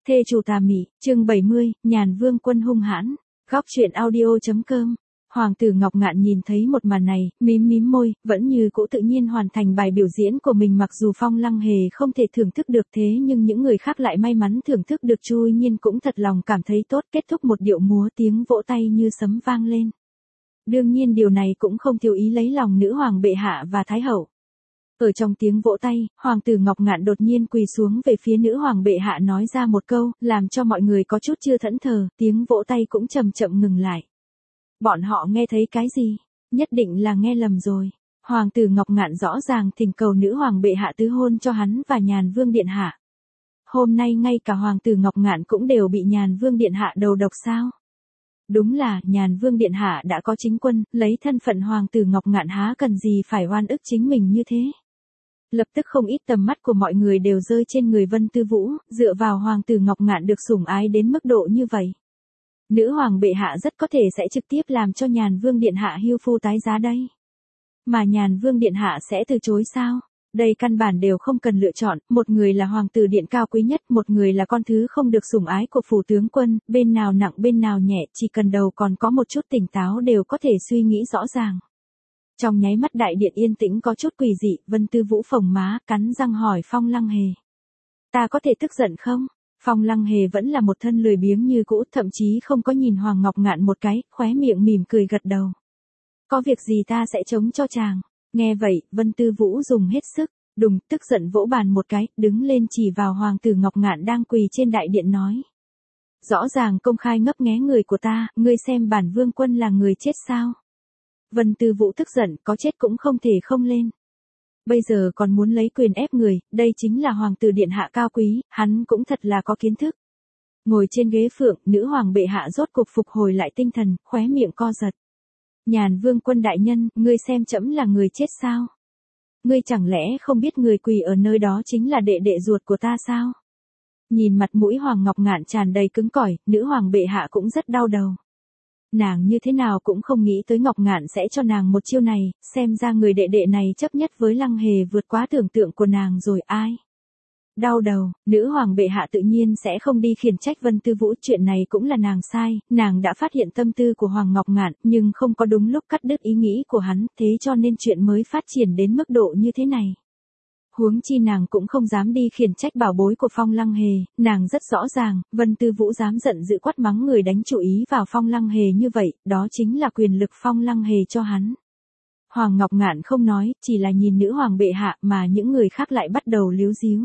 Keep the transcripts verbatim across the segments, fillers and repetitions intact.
Thê chủ tà mị, chương bảy mươi, Nhàn Vương quân hung hãn. Góc truyện audio.com. Hoàng tử Ngọc Ngạn nhìn thấy một màn này, mím mím môi, vẫn như cũ tự nhiên hoàn thành bài biểu diễn của mình, mặc dù Phong Lăng Hề không thể thưởng thức được thế nhưng những người khác lại may mắn thưởng thức được, Chu Nhiên cũng thật lòng cảm thấy tốt. Kết thúc một điệu múa, tiếng vỗ tay như sấm vang lên. Đương nhiên điều này cũng không thiếu ý lấy lòng nữ hoàng bệ hạ và thái hậu. Ở trong tiếng vỗ tay, hoàng tử Ngọc Ngạn đột nhiên quỳ xuống về phía nữ hoàng bệ hạ nói ra một câu, làm cho mọi người có chút chưa thẫn thờ, tiếng vỗ tay cũng chậm chậm ngừng lại. Bọn họ nghe thấy cái gì? Nhất định là nghe lầm rồi. Hoàng tử Ngọc Ngạn rõ ràng thỉnh cầu nữ hoàng bệ hạ tứ hôn cho hắn và Nhàn Vương điện hạ. Hôm nay ngay cả hoàng tử Ngọc Ngạn cũng đều bị Nhàn Vương điện hạ đầu độc sao? Đúng là, Nhàn Vương điện hạ đã có chính quân, lấy thân phận hoàng tử Ngọc Ngạn há cần gì phải oan ức chính mình như thế. Lập tức không ít tầm mắt của mọi người đều rơi trên người Vân Tư Vũ, dựa vào hoàng tử Ngọc Ngạn được sủng ái đến mức độ như vậy. Nữ hoàng bệ hạ rất có thể sẽ trực tiếp làm cho Nhàn Vương điện hạ hưu phu tái giá đây. Mà Nhàn Vương điện hạ sẽ từ chối sao? Đây căn bản đều không cần lựa chọn, một người là hoàng tử điện cao quý nhất, một người là con thứ không được sủng ái của phủ tướng quân, bên nào nặng bên nào nhẹ, chỉ cần đầu còn có một chút tỉnh táo đều có thể suy nghĩ rõ ràng. Trong nháy mắt đại điện yên tĩnh có chút quỷ dị, Vân Tư Vũ phồng má, cắn răng hỏi Phong Lăng Hề. Ta có thể tức giận không? Phong Lăng Hề vẫn là một thân lười biếng như cũ, thậm chí không có nhìn Hoàng Ngọc Ngạn một cái, khóe miệng mỉm cười gật đầu. Có việc gì ta sẽ chống cho chàng. Nghe vậy, Vân Tư Vũ dùng hết sức, đùng, tức giận vỗ bàn một cái, đứng lên chỉ vào Hoàng tử Ngọc Ngạn đang quỳ trên đại điện nói. Rõ ràng công khai ngấp nghé người của ta, ngươi xem bản vương quân là người chết sao? Vân Tư Vũ tức giận, có chết cũng không thể không lên. Bây giờ còn muốn lấy quyền ép người, đây chính là hoàng tử điện hạ cao quý, hắn cũng thật là có kiến thức. Ngồi trên ghế phượng, nữ hoàng bệ hạ rốt cục phục hồi lại tinh thần, khóe miệng co giật. Nhàn Vương quân đại nhân, ngươi xem trẫm là người chết sao? Ngươi chẳng lẽ không biết người quỳ ở nơi đó chính là đệ đệ ruột của ta sao? Nhìn mặt mũi Hoàng Ngọc Ngạn tràn đầy cứng cỏi, nữ hoàng bệ hạ cũng rất đau đầu. Nàng như thế nào cũng không nghĩ tới Ngọc Ngạn sẽ cho nàng một chiêu này, xem ra người đệ đệ này chấp nhất với Lăng Hề vượt quá tưởng tượng của nàng rồi. Ai? Đau đầu, nữ hoàng bệ hạ tự nhiên sẽ không đi khiển trách Vân Tư Vũ, chuyện này cũng là nàng sai, nàng đã phát hiện tâm tư của Hoàng Ngọc Ngạn, nhưng không có đúng lúc cắt đứt ý nghĩ của hắn, thế cho nên chuyện mới phát triển đến mức độ như thế này. Huống chi nàng cũng không dám đi khiển trách bảo bối của Phong Lăng Hề, nàng rất rõ ràng, Vân Tư Vũ dám giận dữ quát mắng người đánh chủ ý vào Phong Lăng Hề như vậy, đó chính là quyền lực Phong Lăng Hề cho hắn. Hoàng Ngọc Ngạn không nói, chỉ là nhìn nữ hoàng bệ hạ, mà những người khác lại bắt đầu líu díu.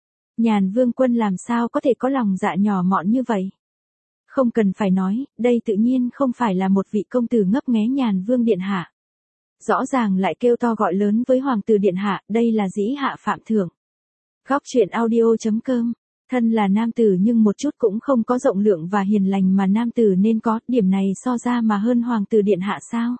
Nhàn Vương quân làm sao có thể có lòng dạ nhỏ mọn như vậy? Không cần phải nói, đây tự nhiên không phải là một vị công tử ngấp nghé Nhàn Vương điện hạ. Rõ ràng lại kêu to gọi lớn với hoàng tử điện hạ, đây là dĩ hạ phạm thượng. Góc truyện audio.com. Thân là nam tử nhưng một chút cũng không có rộng lượng và hiền lành mà nam tử nên có, điểm này so ra mà hơn hoàng tử điện hạ sao?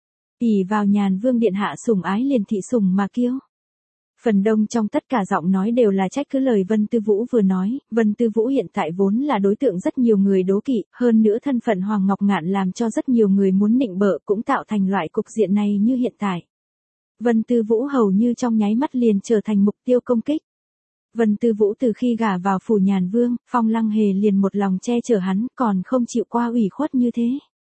Ỷ vào Nhàn Vương điện hạ sủng ái liền thị sủng mà kiêu. Phần đông trong tất cả giọng nói đều là trách cứ lời Vân Tư Vũ vừa nói, Vân Tư Vũ hiện tại vốn là đối tượng rất nhiều người đố kỵ, hơn nữa thân phận Hoàng Ngọc Ngạn làm cho rất nhiều người muốn nịnh bợ, cũng tạo thành loại cục diện này như hiện tại. Vân Tư Vũ hầu như trong nháy mắt liền trở thành mục tiêu công kích. Vân Tư Vũ từ khi gả vào phủ Nhàn Vương, Phong Lăng Hề liền một lòng che chở hắn, còn không chịu qua ủy khuất như thế.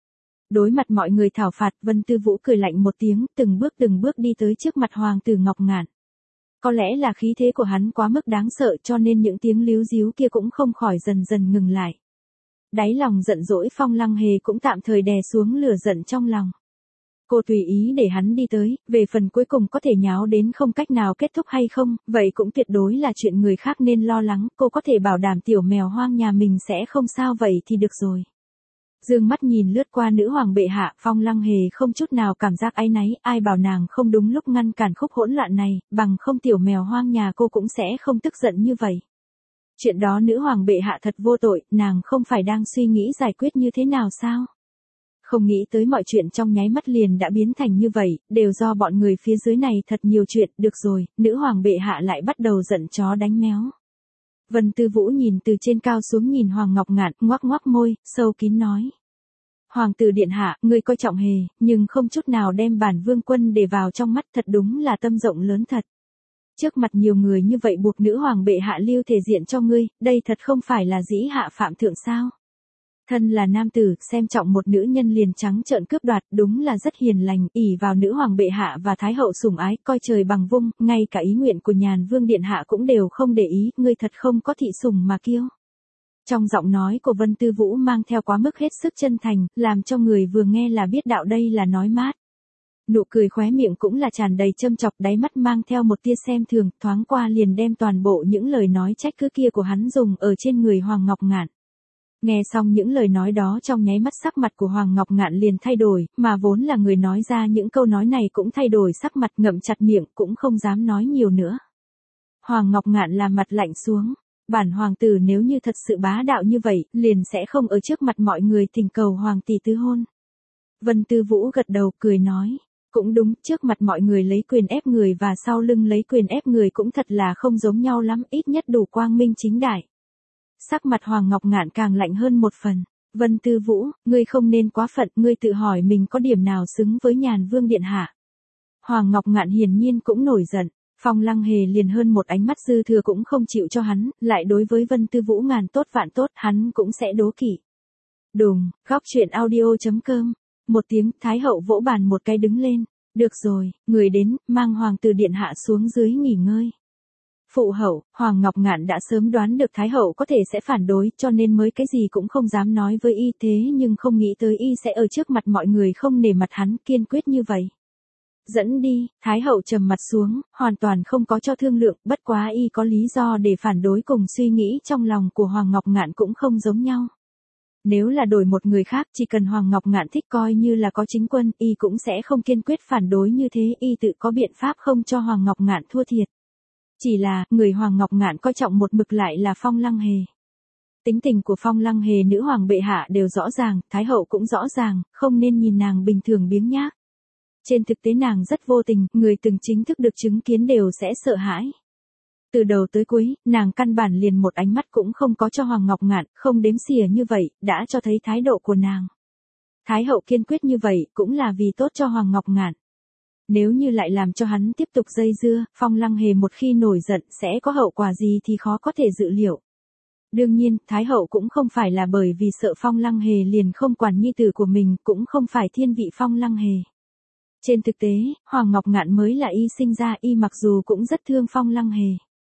Đối mặt mọi người thảo phạt, Vân Tư Vũ cười lạnh một tiếng, từng bước từng bước đi tới trước mặt Hoàng tử Ngọc Ngạn. Có lẽ là khí thế của hắn quá mức đáng sợ cho nên những tiếng líu díu kia cũng không khỏi dần dần ngừng lại. Đáy lòng giận dỗi Phong Lăng Hề cũng tạm thời đè xuống lửa giận trong lòng. Cô tùy ý để hắn đi tới, về phần cuối cùng có thể nháo đến không cách nào kết thúc hay không, vậy cũng tuyệt đối là chuyện người khác nên lo lắng, cô có thể bảo đảm tiểu mèo hoang nhà mình sẽ không sao vậy thì được rồi. Dương mắt nhìn lướt qua nữ hoàng bệ hạ, Phong Lăng Hề không chút nào cảm giác áy náy, ai bảo nàng không đúng lúc ngăn cản khúc hỗn loạn này, bằng không tiểu mèo hoang nhà cô cũng sẽ không tức giận như vậy. Chuyện đó nữ hoàng bệ hạ thật vô tội, nàng không phải đang suy nghĩ giải quyết như thế nào sao? Không nghĩ tới mọi chuyện trong nháy mắt liền đã biến thành như vậy, đều do bọn người phía dưới này thật nhiều chuyện, được rồi, nữ hoàng bệ hạ lại bắt đầu giận chó đánh méo. Vân Tư Vũ nhìn từ trên cao xuống nhìn Hoàng Ngọc Ngạn, ngoác ngoác môi, sâu kín nói. Hoàng tử điện hạ, ngươi coi trọng Hề, nhưng không chút nào đem bản vương quân để vào trong mắt, thật đúng là tâm rộng lớn thật. Trước mặt nhiều người như vậy buộc nữ hoàng bệ hạ lưu thể diện cho ngươi, đây thật không phải là dĩ hạ phạm thượng sao? Thân là nam tử, xem trọng một nữ nhân liền trắng trợn cướp đoạt, đúng là rất hiền lành, ỷ vào nữ hoàng bệ hạ và thái hậu sủng ái, coi trời bằng vung, ngay cả ý nguyện của Nhàn Vương điện hạ cũng đều không để ý, ngươi thật không có thị sủng mà kiêu. Trong giọng nói của Vân Tư Vũ mang theo quá mức hết sức chân thành, làm cho người vừa nghe là biết đạo đây là nói mát. Nụ cười khóe miệng cũng là tràn đầy châm chọc, đáy mắt mang theo một tia xem thường, thoáng qua liền đem toàn bộ những lời nói trách cứ kia của hắn dùng ở trên người Hoàng Ngọc Ngạn. Nghe xong những lời nói đó trong nháy mắt sắc mặt của Hoàng Ngọc Ngạn liền thay đổi, mà vốn là người nói ra những câu nói này cũng thay đổi sắc mặt, ngậm chặt miệng cũng không dám nói nhiều nữa. Hoàng Ngọc Ngạn làm mặt lạnh xuống, bản hoàng tử nếu như thật sự bá đạo như vậy, liền sẽ không ở trước mặt mọi người thỉnh cầu hoàng tỷ tứ hôn. Vân Tư Vũ gật đầu cười nói, cũng đúng, trước mặt mọi người lấy quyền ép người và sau lưng lấy quyền ép người cũng thật là không giống nhau lắm, ít nhất đủ quang minh chính đại. Sắc mặt Hoàng Ngọc Ngạn càng lạnh hơn một phần. Vân Tư Vũ, ngươi không nên quá phận, ngươi tự hỏi mình có điểm nào xứng với Nhàn Vương điện hạ. Hoàng Ngọc Ngạn hiển nhiên cũng nổi giận, Phong Lăng Hề liền hơn một ánh mắt dư thừa cũng không chịu cho hắn, lại đối với Vân Tư Vũ ngàn tốt vạn tốt, hắn cũng sẽ đố kỵ. Đùng, góc truyện audio chấm com. Một tiếng, Thái hậu vỗ bàn một cái đứng lên. Được rồi, người đến, mang hoàng tử điện hạ xuống dưới nghỉ ngơi. Phụ hậu, Hoàng Ngọc Ngạn đã sớm đoán được Thái hậu có thể sẽ phản đối, cho nên mới cái gì cũng không dám nói với y, thế nhưng không nghĩ tới y sẽ ở trước mặt mọi người không nể mặt hắn, kiên quyết như vậy. Dẫn đi, Thái hậu trầm mặt xuống, hoàn toàn không có cho thương lượng, bất quá y có lý do để phản đối cùng suy nghĩ trong lòng của Hoàng Ngọc Ngạn cũng không giống nhau. Nếu là đổi một người khác, chỉ cần Hoàng Ngọc Ngạn thích coi như là có chính quân, y cũng sẽ không kiên quyết phản đối như thế, y tự có biện pháp không cho Hoàng Ngọc Ngạn thua thiệt. Chỉ là, người Hoàng Ngọc Ngạn coi trọng một mực lại là Phong Lăng Hề. Tính tình của Phong Lăng Hề nữ hoàng bệ hạ đều rõ ràng, Thái hậu cũng rõ ràng, không nên nhìn nàng bình thường biếng nhác. Trên thực tế nàng rất vô tình, người từng chính thức được chứng kiến đều sẽ sợ hãi. Từ đầu tới cuối, nàng căn bản liền một ánh mắt cũng không có cho Hoàng Ngọc Ngạn, không đếm xỉa như vậy, đã cho thấy thái độ của nàng. Thái hậu kiên quyết như vậy, cũng là vì tốt cho Hoàng Ngọc Ngạn. Nếu như lại làm cho hắn tiếp tục dây dưa, Phong Lăng Hề một khi nổi giận sẽ có hậu quả gì thì khó có thể dự liệu. Đương nhiên, Thái hậu cũng không phải là bởi vì sợ Phong Lăng Hề liền không quản nhi tử của mình, cũng không phải thiên vị Phong Lăng Hề. Trên thực tế, Hoàng Ngọc Ngạn mới là y sinh ra, y mặc dù cũng rất thương Phong Lăng Hề.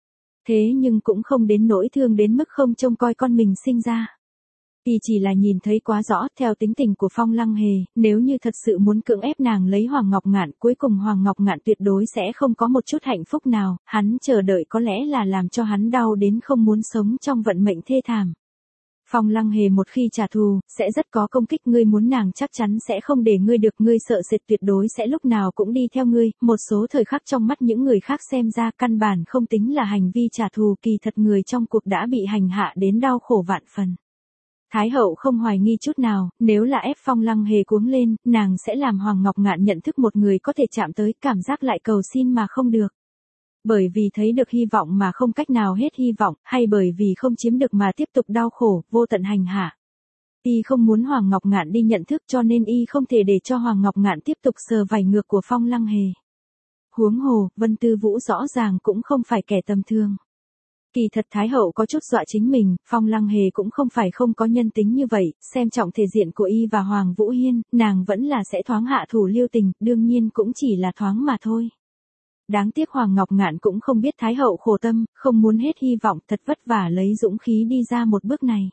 Thế nhưng cũng không đến nỗi thương đến mức không trông coi con mình sinh ra. Y chỉ là nhìn thấy quá rõ, theo tính tình của Phong Lăng Hề, nếu như thật sự muốn cưỡng ép nàng lấy Hoàng Ngọc Ngạn, cuối cùng Hoàng Ngọc Ngạn tuyệt đối sẽ không có một chút hạnh phúc nào, hắn chờ đợi có lẽ là làm cho hắn đau đến không muốn sống trong vận mệnh thê thảm. Phong Lăng Hề một khi trả thù, sẽ rất có công kích, ngươi muốn nàng chắc chắn sẽ không để ngươi được, ngươi sợ sệt tuyệt đối sẽ lúc nào cũng đi theo ngươi, một số thời khắc trong mắt những người khác xem ra căn bản không tính là hành vi trả thù, kỳ thật người trong cuộc đã bị hành hạ đến đau khổ vạn phần. Thái hậu không hoài nghi chút nào, nếu là ép Phong Lăng Hề cuống lên, nàng sẽ làm Hoàng Ngọc Ngạn nhận thức một người có thể chạm tới, cảm giác lại cầu xin mà không được. Bởi vì thấy được hy vọng mà không cách nào hết hy vọng, hay bởi vì không chiếm được mà tiếp tục đau khổ, vô tận hành hạ. Y không muốn Hoàng Ngọc Ngạn đi nhận thức cho nên y không thể để cho Hoàng Ngọc Ngạn tiếp tục sờ vảy ngược của Phong Lăng Hề. Huống hồ, Vân Tư Vũ rõ ràng cũng không phải kẻ tầm thường. Kỳ thật Thái hậu có chút dọa chính mình, Phong Lăng Hề cũng không phải không có nhân tính như vậy, xem trọng thể diện của y và Hoàng Vũ Hiên, nàng vẫn là sẽ thoáng hạ thủ lưu tình, đương nhiên cũng chỉ là thoáng mà thôi. Đáng tiếc Hoàng Ngọc Ngạn cũng không biết Thái hậu khổ tâm, không muốn hết hy vọng, thật vất vả lấy dũng khí đi ra một bước này.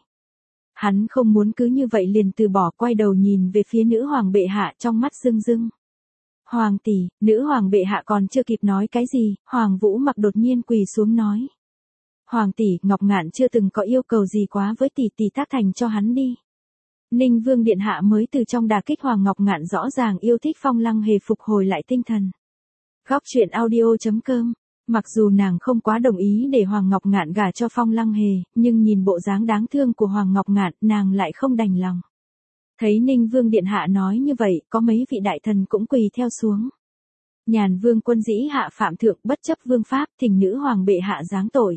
Hắn không muốn cứ như vậy liền từ bỏ, quay đầu nhìn về phía nữ hoàng bệ hạ, trong mắt rưng rưng. Hoàng tỷ, nữ hoàng bệ hạ còn chưa kịp nói cái gì, Hoàng Vũ Mặc đột nhiên quỳ xuống nói. Hoàng tỷ, Ngọc Ngạn chưa từng có yêu cầu gì quá với tỷ, tỷ tác thành cho hắn đi. Ninh Vương điện hạ mới từ trong đả kích Hoàng Ngọc Ngạn rõ ràng yêu thích Phong Lăng Hề phục hồi lại tinh thần. Góc truyện audio chấm com. Mặc dù nàng không quá đồng ý để Hoàng Ngọc Ngạn gả cho Phong Lăng Hề, nhưng nhìn bộ dáng đáng thương của Hoàng Ngọc Ngạn, nàng lại không đành lòng. Thấy Ninh Vương điện hạ nói như vậy, có mấy vị đại thần cũng quỳ theo xuống. Nhàn Vương quân dĩ hạ phạm thượng, bất chấp vương pháp, thỉnh nữ hoàng bệ hạ giáng tội.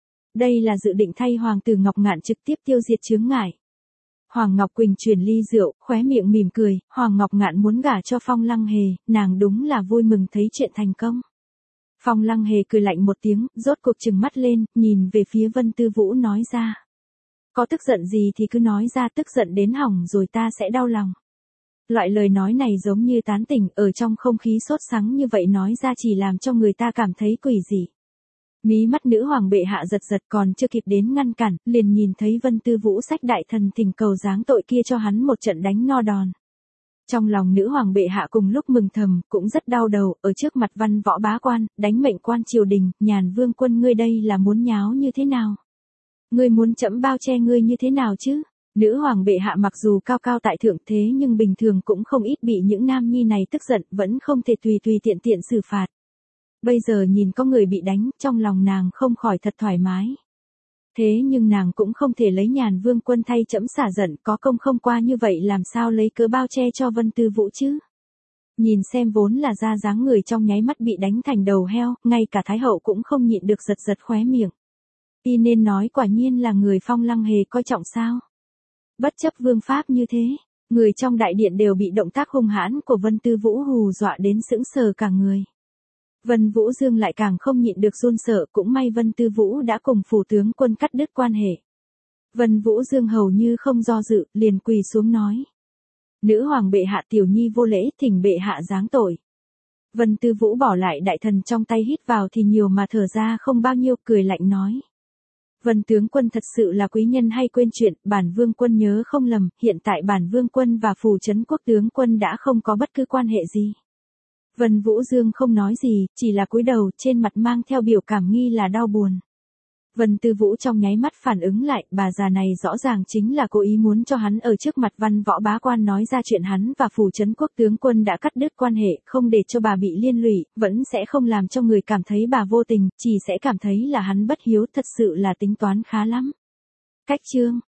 Đây là dự định thay hoàng tử Ngọc Ngạn trực tiếp tiêu diệt chướng ngại. Hoàng Ngọc Quỳnh truyền ly rượu, khóe miệng mỉm cười, Hoàng Ngọc Ngạn muốn gả cho Phong Lăng Hề, nàng đúng là vui mừng thấy chuyện thành công. Phong Lăng Hề cười lạnh một tiếng, rốt cuộc trừng mắt lên, nhìn về phía Vân Tư Vũ nói ra. Có tức giận gì thì cứ nói ra, tức giận đến hỏng rồi ta sẽ đau lòng. Loại lời nói này giống như tán tỉnh, ở trong không khí sốt sắng như vậy nói ra chỉ làm cho người ta cảm thấy quỷ dị. Mí mắt nữ hoàng bệ hạ giật giật, còn chưa kịp đến ngăn cản, liền nhìn thấy Vân Tư Vũ xách đại thần thỉnh cầu giáng tội kia cho hắn một trận đánh no đòn. Trong lòng nữ hoàng bệ hạ cùng lúc mừng thầm, cũng rất đau đầu, ở trước mặt văn võ bá quan, đánh mệnh quan triều đình, Nhàn Vương Quân ngươi đây là muốn nháo như thế nào? Ngươi muốn trẫm bao che ngươi như thế nào chứ? Nữ hoàng bệ hạ mặc dù cao cao tại thượng thế nhưng bình thường cũng không ít bị những nam nhi này tức giận, vẫn không thể tùy tùy tiện tiện xử phạt. Bây giờ nhìn có người bị đánh, trong lòng nàng không khỏi thật thoải mái. Thế nhưng nàng cũng không thể lấy Nhàn Vương Quân thay trẫm xả giận, có công không qua như vậy làm sao lấy cớ bao che cho Vân Tư Vũ chứ? Nhìn xem vốn là ra dáng người trong nháy mắt bị đánh thành đầu heo, ngay cả Thái hậu cũng không nhịn được giật giật khóe miệng. Y nên nói quả nhiên là người Phong Lăng Hề coi trọng sao? Bất chấp vương pháp như thế, người trong đại điện đều bị động tác hung hãn của Vân Tư Vũ hù dọa đến sững sờ cả người. Vân Vũ Dương lại càng không nhịn được run sợ, cũng may Vân Tư Vũ đã cùng phủ tướng quân cắt đứt quan hệ. Vân Vũ Dương hầu như không do dự, liền quỳ xuống nói. Nữ hoàng bệ hạ, tiểu nhi vô lễ, thỉnh bệ hạ giáng tội. Vân Tư Vũ bỏ lại đại thần trong tay, hít vào thì nhiều mà thở ra không bao nhiêu, cười lạnh nói. Vân tướng quân thật sự là quý nhân hay quên chuyện, bản vương quân nhớ không lầm, hiện tại bản vương quân và phủ trấn quốc tướng quân đã không có bất cứ quan hệ gì. Vân Vũ Dương không nói gì, chỉ là cúi đầu, trên mặt mang theo biểu cảm nghi là đau buồn. Vân Tư Vũ trong nháy mắt phản ứng lại, bà già này rõ ràng chính là cố ý muốn cho hắn ở trước mặt văn võ bá quan nói ra chuyện hắn và phủ trấn quốc tướng quân đã cắt đứt quan hệ, không để cho bà bị liên lụy, vẫn sẽ không làm cho người cảm thấy bà vô tình, chỉ sẽ cảm thấy là hắn bất hiếu, thật sự là tính toán khá lắm. Cách chương